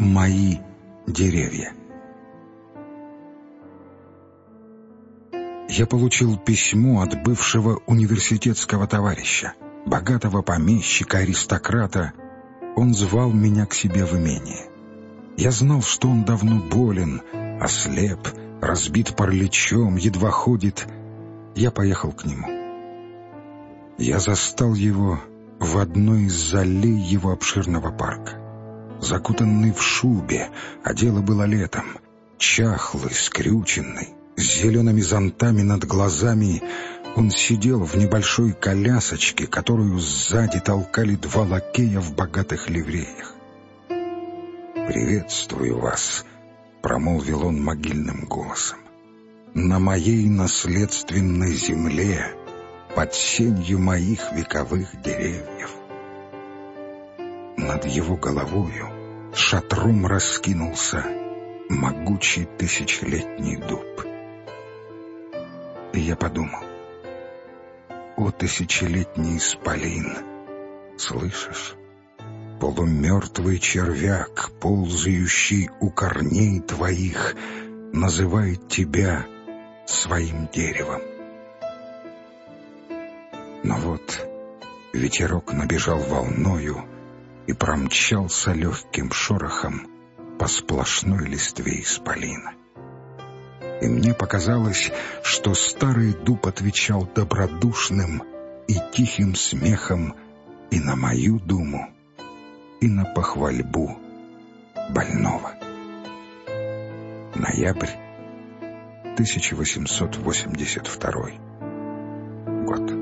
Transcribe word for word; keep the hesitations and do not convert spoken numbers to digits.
мои деревья. Я получил письмо от бывшего университетского товарища, богатого помещика, аристократа. Он звал меня к себе в имение. Я знал, что он давно болен, ослеп, разбит параличом, едва ходит. Я поехал к нему. Я застал его в одной из залей его обширного парка. Закутанный в шубе, а дело было летом, чахлый, скрюченный, с зелеными зонтами над глазами, он сидел в небольшой колясочке, которую сзади толкали два лакея в богатых ливреях. «Приветствую вас», — промолвил он могильным голосом. «На моей наследственной земле, под сенью моих вековых деревьев». Над его головою шатром раскинулся могучий тысячелетний дуб. И я подумал: о, тысячелетний исполин, слышишь? Полумертвый червяк, ползающий у корней твоих, называет тебя своим деревом. Но вот ветерок набежал волною и промчался легким шорохом по сплошной листве исполина. И мне показалось, что старый дуб отвечал добродушным и тихим смехом и на мою думу, и на похвальбу больного. Ноябрь тысяча восемьсот восемьдесят второй год.